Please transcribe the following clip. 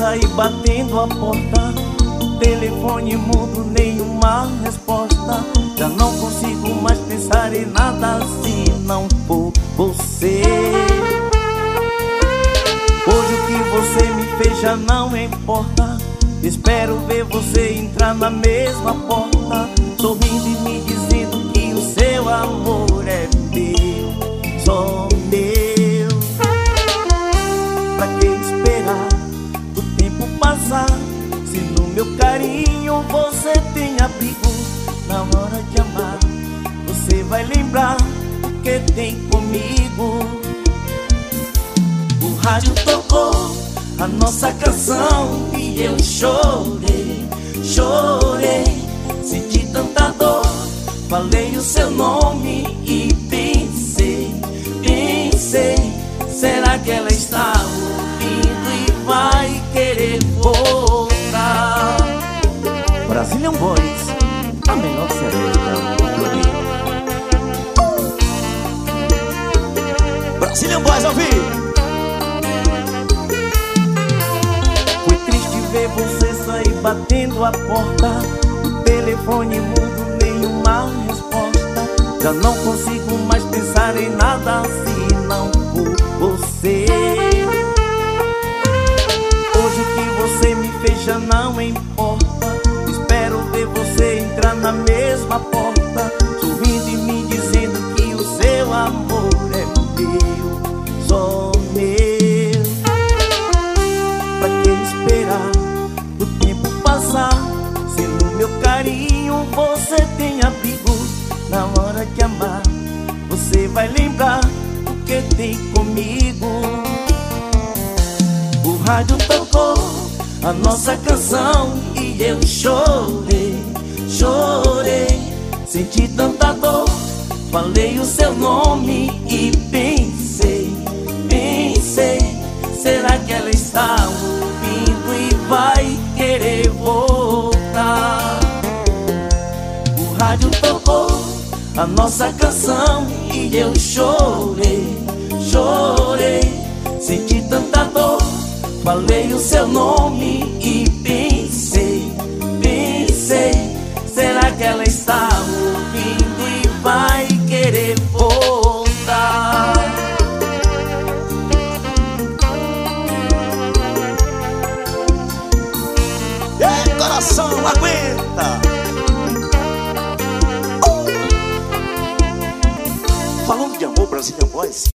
sair batendo a porta, telefone mudo, nenhuma resposta. Já não consigo mais pensar em nada se não for você. Hoje o que você me fez já não importa. Espero ver você entrar na mesma porta, sorrindo e me dizendo que o seu amor é meu, só meu. Pra que esperar o tempo passar, se no meu carinho você tem abrigo? Na hora de amar, você vai lembrar o que tem comigo. O rádio tocou a nossa canção e eu chorei, chorei, senti tanta dor. Falei o seu nome e pensei, pensei, será que ela está ouvindo e vai querer voltar? Brazilian Boys, a melhor seresta do Rio. Brazilian Boys ao vivo. Foi triste ver você sair batendo a porta, o telefone mudo, nenhuma resposta. Já não consigo mais pensar em nada se não for você. Hoje o que você me fez já não importa. Espero ver você entrar na mesma porta, sorrindo e me dizendo que o seu amor é meu, só meu. Pra que esperar o tempo passar, se no meu carinho você tem abrigo? Na hora de amar, você vai lembrar o que tem comigo. O rádio tocou a nossa canção e eu chorei, chorei, senti tanta dor. Falei o seu nome e pensei, pensei, será que ela está ouvindo e vai querer voltar? O rádio tocou a nossa canção e eu chorei, chorei, senti tanta dor. Falei o seu nome e pensei, pensei, será que ela está ouvindo e vai querer voltar? Ei, coração, aguenta! Falando de amor, Brazilian Boys.